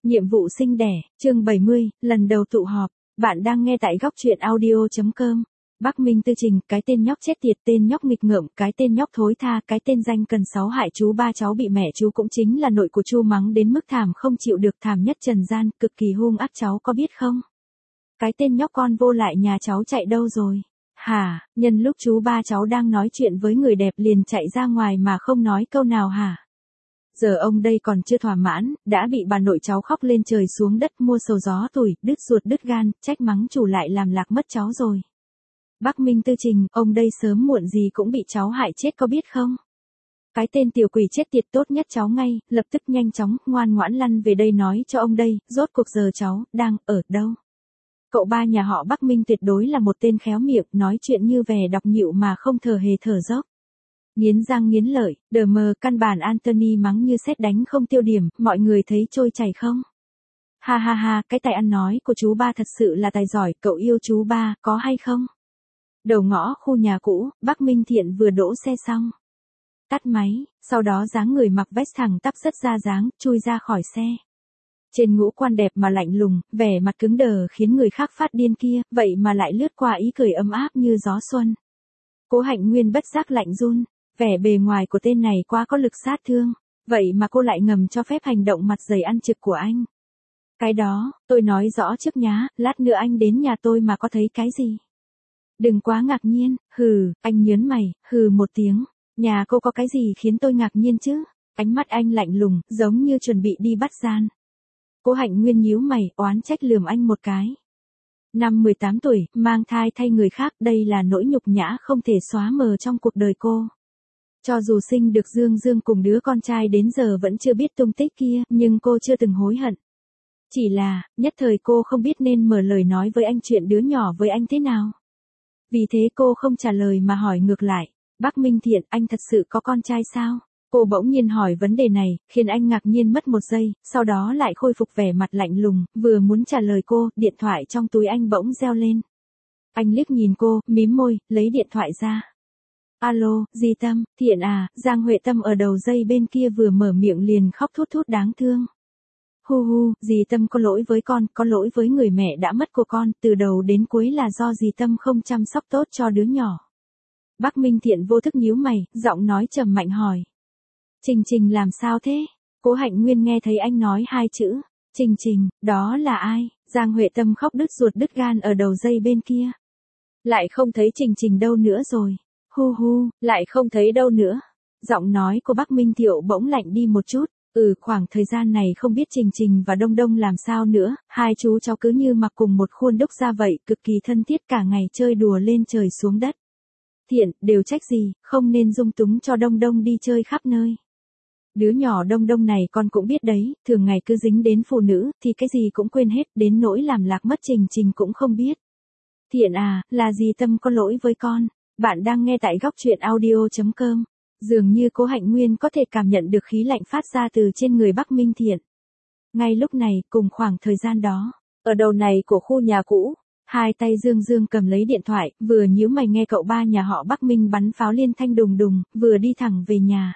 Nhiệm vụ sinh đẻ, chương 70, lần đầu tụ họp. Bạn đang nghe tại góc truyện audio.com. Bắc Minh Tư Trình, cái tên nhóc chết tiệt, tên nhóc nghịch ngợm, cái tên nhóc thối tha, cái tên danh cần sáu hại chú ba cháu bị mẹ chú cũng chính là nội của chú mắng đến mức thảm không chịu được, thảm nhất trần gian, cực kỳ hung ác, cháu có biết không? Cái tên nhóc con vô lại nhà cháu chạy đâu rồi? Hả, nhân lúc chú ba cháu đang nói chuyện với người đẹp liền chạy ra ngoài mà không nói câu nào hả? Giờ ông đây còn chưa thỏa mãn, đã bị bà nội cháu khóc lên trời xuống đất, mua sầu gió tủi, đứt ruột đứt gan, trách mắng chủ lại làm lạc mất cháu rồi. Bắc Minh Tư Trình, ông đây sớm muộn gì cũng bị cháu hại chết có biết không? Cái tên tiểu quỷ chết tiệt, tốt nhất cháu ngay, lập tức nhanh chóng, ngoan ngoãn lăn về đây nói cho ông đây, rốt cuộc giờ cháu, đang, ở đâu? Cậu ba nhà họ Bắc Minh tuyệt đối là một tên khéo miệng, nói chuyện như vẻ đọc nhịu mà không thở hề thở dốc. Nghiến răng nghiến lợi, đờ mờ, căn bản Anthony mắng như sét đánh không tiêu điểm, mọi người thấy trôi chảy không? Ha ha ha, cái tài ăn nói của chú ba thật sự là tài giỏi, cậu yêu chú ba, có hay không? Đầu ngõ khu nhà cũ, Bắc Minh Thiện vừa đỗ xe xong. Tắt máy, sau đó dáng người mặc vest thẳng tắp rất ra dáng, chui ra khỏi xe. Trên ngũ quan đẹp mà lạnh lùng, vẻ mặt cứng đờ khiến người khác phát điên kia, vậy mà lại lướt qua ý cười ấm áp như gió xuân. Cố Hạnh Nguyên bất giác lạnh run. Vẻ bề ngoài của tên này quá có lực sát thương, vậy mà cô lại ngầm cho phép hành động mặt dày ăn trực của anh. Cái đó, tôi nói rõ trước nhá, lát nữa anh đến nhà tôi mà có thấy cái gì. Đừng quá ngạc nhiên, hừ, anh nhớn mày, hừ một tiếng, nhà cô có cái gì khiến tôi ngạc nhiên chứ? Ánh mắt anh lạnh lùng, giống như chuẩn bị đi bắt gian. Cố Hạnh Nguyên nhíu mày, oán trách lườm anh một cái. Năm 18 tuổi, mang thai thay người khác, đây là nỗi nhục nhã không thể xóa mờ trong cuộc đời cô. Cho dù sinh được Dương Dương cùng đứa con trai đến giờ vẫn chưa biết tung tích kia, nhưng cô chưa từng hối hận. Chỉ là, nhất thời cô không biết nên mở lời nói với anh chuyện đứa nhỏ với anh thế nào. Vì thế cô không trả lời mà hỏi ngược lại, Bắc Minh Thiện, anh thật sự có con trai sao? Cô bỗng nhiên hỏi vấn đề này, khiến anh ngạc nhiên mất một giây, sau đó lại khôi phục vẻ mặt lạnh lùng, vừa muốn trả lời cô, điện thoại trong túi anh bỗng reo lên. Anh liếc nhìn cô, mím môi, lấy điện thoại ra. Alo, dì Tâm, Thiện à, Giang Huệ Tâm ở đầu dây bên kia vừa mở miệng liền khóc thút thút đáng thương. Hu hu, dì Tâm có lỗi với con, có lỗi với người mẹ đã mất của con, từ đầu đến cuối là do dì Tâm không chăm sóc tốt cho đứa nhỏ. Bắc Minh Thiện vô thức nhíu mày, giọng nói trầm mạnh hỏi. Trình Trình làm sao thế? Cố Hạnh Nguyên nghe thấy anh nói hai chữ, Trình Trình, đó là ai? Giang Huệ Tâm khóc đứt ruột đứt gan ở đầu dây bên kia. Lại không thấy Trình Trình đâu nữa rồi. Hu hu, lại không thấy đâu nữa. Giọng nói của Bắc Minh Thiệu bỗng lạnh đi một chút. Khoảng thời gian này không biết Trình Trình và Đông Đông làm sao nữa, hai chú cháu cứ như mặc cùng một khuôn đúc ra vậy, cực kỳ thân thiết, cả ngày chơi đùa lên trời xuống đất. Thiện, đều trách gì, không nên dung túng cho Đông Đông đi chơi khắp nơi. Đứa nhỏ Đông Đông này con cũng biết đấy, thường ngày cứ dính đến phụ nữ, thì cái gì cũng quên hết, đến nỗi làm lạc mất Trình Trình cũng không biết. Thiện à, là dì Tâm có lỗi với con. Bạn đang nghe tại góc truyện audio.com. Dường như Cố Hạnh Nguyên có thể cảm nhận được khí lạnh phát ra từ trên người Bắc Minh Thiện. Ngay lúc này, cùng khoảng thời gian đó, ở đầu này của khu nhà cũ, hai tay Dương Dương cầm lấy điện thoại, vừa nhíu mày nghe cậu ba nhà họ Bắc Minh bắn pháo liên thanh đùng đùng, vừa đi thẳng về nhà.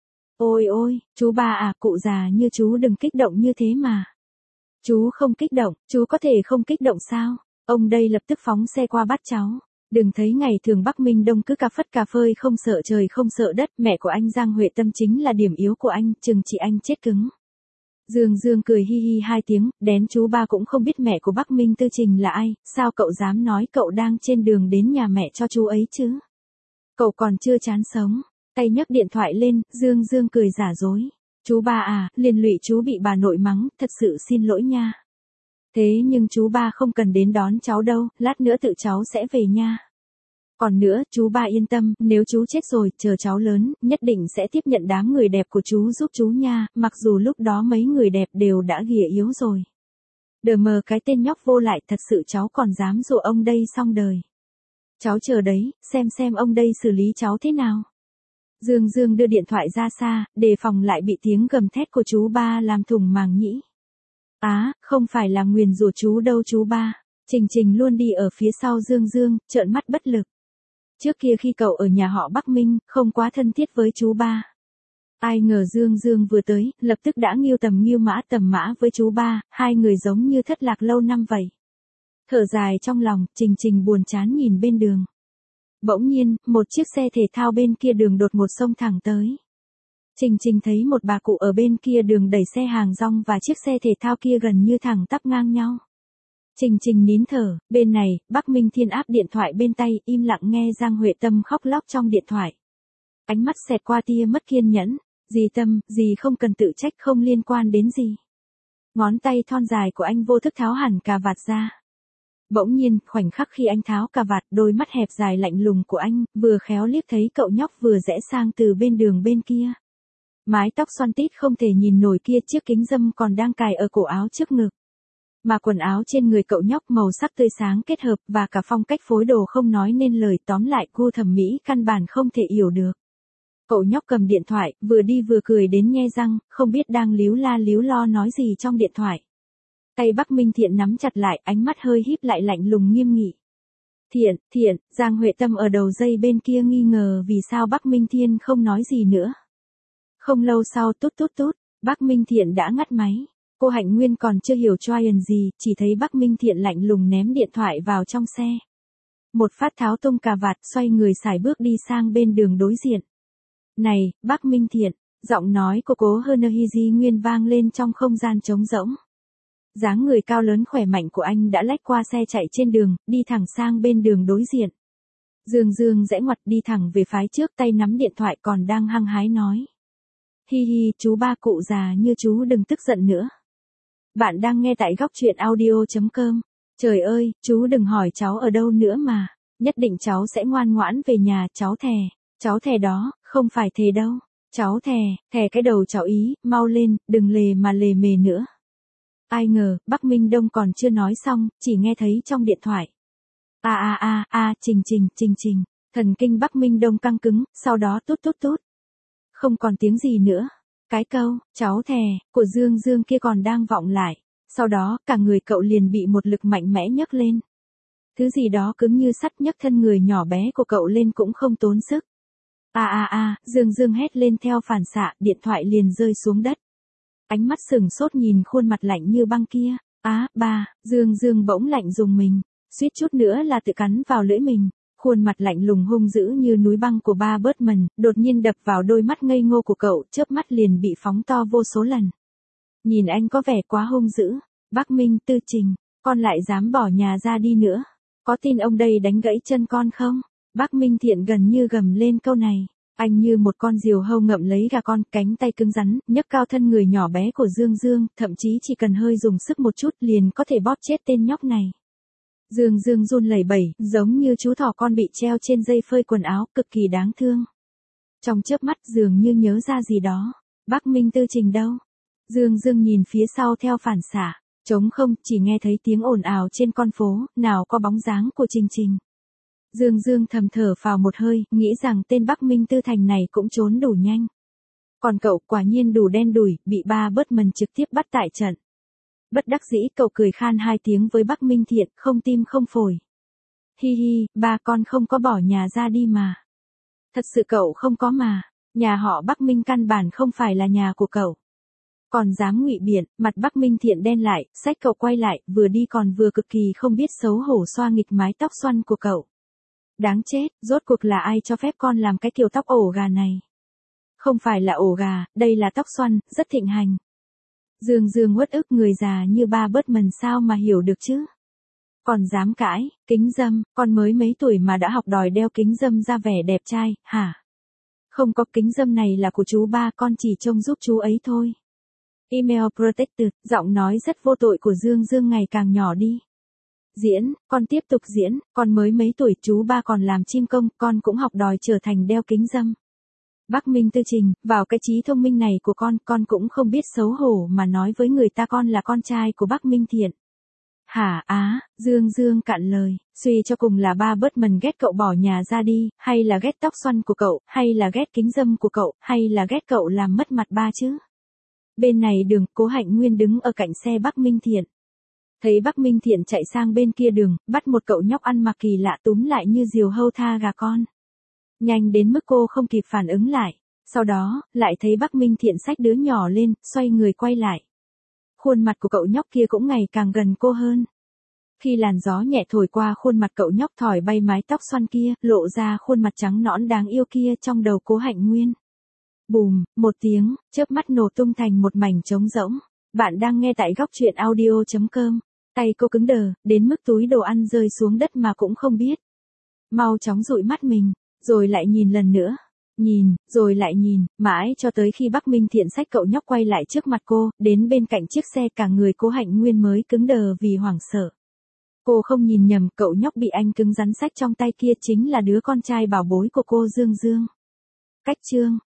Ôi ôi, chú ba à, cụ già như chú đừng kích động như thế mà. Chú không kích động, chú có thể không kích động sao? Ông đây lập tức phóng xe qua bắt cháu. Đừng thấy ngày thường Bắc Minh Đông cứ cà phất cà phơi không sợ trời không sợ đất, mẹ của anh Giang Huệ Tâm chính là điểm yếu của anh, chừng chị anh chết cứng. Dương Dương cười hi hi hai tiếng, đén chú ba cũng không biết mẹ của Bắc Minh Tư Trình là ai, sao cậu dám nói cậu đang trên đường đến nhà mẹ cho chú ấy chứ? Cậu còn chưa chán sống, tay nhấc điện thoại lên, Dương Dương cười giả dối. Chú ba à, liền lụy chú bị bà nội mắng, thật sự xin lỗi nha. Thế nhưng chú ba không cần đến đón cháu đâu, lát nữa tự cháu sẽ về nha. Còn nữa, chú ba yên tâm, nếu chú chết rồi, chờ cháu lớn, nhất định sẽ tiếp nhận đám người đẹp của chú giúp chú nha, mặc dù lúc đó mấy người đẹp đều đã ghìa yếu rồi. Đờ mờ, cái tên nhóc vô lại, thật sự cháu còn dám dụ ông đây xong đời. Cháu chờ đấy, xem ông đây xử lý cháu thế nào. Dương Dương đưa điện thoại ra xa, đề phòng lại bị tiếng gầm thét của chú ba làm thủng màng nhĩ. Không phải là nguyền rủa chú đâu chú ba. Trình Trình luôn đi ở phía sau Dương Dương, trợn mắt bất lực. Trước kia khi cậu ở nhà họ Bắc Minh, không quá thân thiết với chú ba. Ai ngờ Dương Dương vừa tới, lập tức đã nghiêu tầm mã với chú ba, hai người giống như thất lạc lâu năm vậy. Thở dài trong lòng, Trình Trình buồn chán nhìn bên đường. Bỗng nhiên, một chiếc xe thể thao bên kia đường đột ngột xông thẳng tới. Trình Trình thấy một bà cụ ở bên kia đường đẩy xe hàng rong và chiếc xe thể thao kia gần như thẳng tắp ngang nhau. Trình Trình nín thở, bên này, Bắc Minh Thiên áp điện thoại bên tay, im lặng nghe Giang Huệ Tâm khóc lóc trong điện thoại. Ánh mắt xẹt qua tia mất kiên nhẫn, dì Tâm, dì không cần tự trách, không liên quan đến gì. Ngón tay thon dài của anh vô thức tháo hẳn cà vạt ra. Bỗng nhiên, khoảnh khắc khi anh tháo cà vạt, đôi mắt hẹp dài lạnh lùng của anh, vừa khéo liếc thấy cậu nhóc vừa rẽ sang từ bên đường bên kia. Mái tóc xoăn tít không thể nhìn nổi kia, chiếc kính râm còn đang cài ở cổ áo trước ngực. Mà quần áo trên người cậu nhóc màu sắc tươi sáng kết hợp và cả phong cách phối đồ không nói nên lời, tóm lại gu thẩm mỹ căn bản không thể hiểu được. Cậu nhóc cầm điện thoại, vừa đi vừa cười đến nhe răng, không biết đang líu lo nói gì trong điện thoại. Tay Bắc Minh Thiện nắm chặt lại, ánh mắt hơi híp lại lạnh lùng nghiêm nghị. Thiện, Giang Huệ Tâm ở đầu dây bên kia nghi ngờ vì sao Bắc Minh Thiên không nói gì nữa. Không lâu sau tút, Bắc Minh Thiện đã ngắt máy. Cô Hạnh Nguyên còn chưa hiểu Tryon gì, chỉ thấy Bắc Minh Thiện lạnh lùng ném điện thoại vào trong xe. Một phát tháo tung cà vạt, xoay người sải bước đi sang bên đường đối diện. Này, Bắc Minh Thiện, giọng nói của cố Hernhizi Nguyên vang lên trong không gian trống rỗng. Dáng người cao lớn khỏe mạnh của anh đã lách qua xe chạy trên đường, đi thẳng sang bên đường đối diện. Dương rẽ ngoặt đi thẳng về phía trước, tay nắm điện thoại còn đang hăng hái nói. Hi, chú ba cụ già như chú đừng tức giận nữa. Bạn đang nghe tại góc truyện audio.com. Trời ơi, chú đừng hỏi cháu ở đâu nữa mà. Nhất định cháu sẽ ngoan ngoãn về nhà, cháu thè. Cháu thè đó, không phải thề đâu. Cháu thè cái đầu cháu ý, mau lên, đừng lề mề nữa. Ai ngờ, Bắc Minh Đông còn chưa nói xong, chỉ nghe thấy trong điện thoại. Trình. Thần kinh Bắc Minh Đông căng cứng, sau đó tút. Không còn tiếng gì nữa. Cái câu, cháu thè, của Dương kia còn đang vọng lại. Sau đó, cả người cậu liền bị một lực mạnh mẽ nhấc lên. Thứ gì đó cứng như sắt nhấc thân người nhỏ bé của cậu lên cũng không tốn sức. Dương hét lên theo phản xạ, điện thoại liền rơi xuống đất. Ánh mắt sừng sốt nhìn khuôn mặt lạnh như băng kia. Ba, Dương bỗng lạnh rùng mình, suýt chút nữa là tự cắn vào lưỡi mình. Khuôn mặt lạnh lùng hung dữ như núi băng của ba Bertman, đột nhiên đập vào đôi mắt ngây ngô của cậu, chớp mắt liền bị phóng to vô số lần. Nhìn anh có vẻ quá hung dữ. Bắc Minh Tư Trình, con lại dám bỏ nhà ra đi nữa. Có tin ông đây đánh gãy chân con không? Bắc Minh Thiện gần như gầm lên câu này. Anh như một con diều hâu ngậm lấy gà con, cánh tay cứng rắn, nhấc cao thân người nhỏ bé của Dương, thậm chí chỉ cần hơi dùng sức một chút liền có thể bóp chết tên nhóc này. Dương run lẩy bẩy, giống như chú thỏ con bị treo trên dây phơi quần áo, cực kỳ đáng thương. Trong chớp mắt dường như nhớ ra gì đó. Bắc Minh Tư Trình đâu? Dương nhìn phía sau theo phản xạ, trống không, chỉ nghe thấy tiếng ồn ào trên con phố, nào có bóng dáng của Trình. Dương thầm thở phào một hơi, nghĩ rằng tên Bắc Minh Tư Thành này cũng trốn đủ nhanh. Còn cậu quả nhiên đủ đen đủi, bị ba Bertman trực tiếp bắt tại trận. Bất đắc dĩ cậu cười khan hai tiếng với Bắc Minh Thiện, không tim không phổi. Hi, ba con không có bỏ nhà ra đi mà. Thật sự cậu không có mà, nhà họ Bắc Minh căn bản không phải là nhà của cậu. Còn dám ngụy biện, mặt Bắc Minh Thiện đen lại, xách cậu quay lại, vừa đi còn vừa cực kỳ không biết xấu hổ xoa nghịch mái tóc xoăn của cậu. Đáng chết, rốt cuộc là ai cho phép con làm cái kiểu tóc ổ gà này? Không phải là ổ gà, đây là tóc xoăn, rất thịnh hành. Dương uất ức, người già như ba Bertman sao mà hiểu được chứ? Còn dám cãi, kính râm, con mới mấy tuổi mà đã học đòi đeo kính râm ra vẻ đẹp trai, hả? Không có, kính râm này là của chú ba, con chỉ trông giúp chú ấy thôi. Email protected, giọng nói rất vô tội của Dương ngày càng nhỏ đi. Diễn, con tiếp tục diễn, con mới mấy tuổi, chú ba còn làm chim công, con cũng học đòi trở thành đeo kính râm. Bắc Minh Tư Trình, vào cái trí thông minh này của con cũng không biết xấu hổ mà nói với người ta con là con trai của Bắc Minh Thiện. Hả? Dương cạn lời, suy cho cùng là ba Bertman ghét cậu bỏ nhà ra đi, hay là ghét tóc xoăn của cậu, hay là ghét kính râm của cậu, hay là ghét cậu làm mất mặt ba chứ? Bên này đường, cố Hạnh Nguyên đứng ở cạnh xe Bắc Minh Thiện. Thấy Bắc Minh Thiện chạy sang bên kia đường, bắt một cậu nhóc ăn mặc kỳ lạ túm lại như diều hâu tha gà con. Nhanh đến mức cô không kịp phản ứng lại. Sau đó, lại thấy Bắc Minh Thiện xách đứa nhỏ lên, xoay người quay lại. Khuôn mặt của cậu nhóc kia cũng ngày càng gần cô hơn. Khi làn gió nhẹ thổi qua khuôn mặt cậu nhóc thỏi bay mái tóc xoăn kia, lộ ra khuôn mặt trắng nõn đáng yêu kia trong đầu Cố Hạnh Nguyên. Bùm, một tiếng, chớp mắt nổ tung thành một mảnh trống rỗng. Bạn đang nghe tại góc truyện audio.com. Tay cô cứng đờ, đến mức túi đồ ăn rơi xuống đất mà cũng không biết. Mau chóng dụi mắt mình, rồi lại nhìn lần nữa. Nhìn, rồi lại nhìn, mãi cho tới khi Bắc Minh Thiện xách cậu nhóc quay lại trước mặt cô, đến bên cạnh chiếc xe cả người Cố Hạnh Nguyên mới cứng đờ vì hoảng sợ. Cô không nhìn nhầm, cậu nhóc bị anh cứng rắn xách trong tay kia chính là đứa con trai bảo bối của cô Dương Dương. Cách chương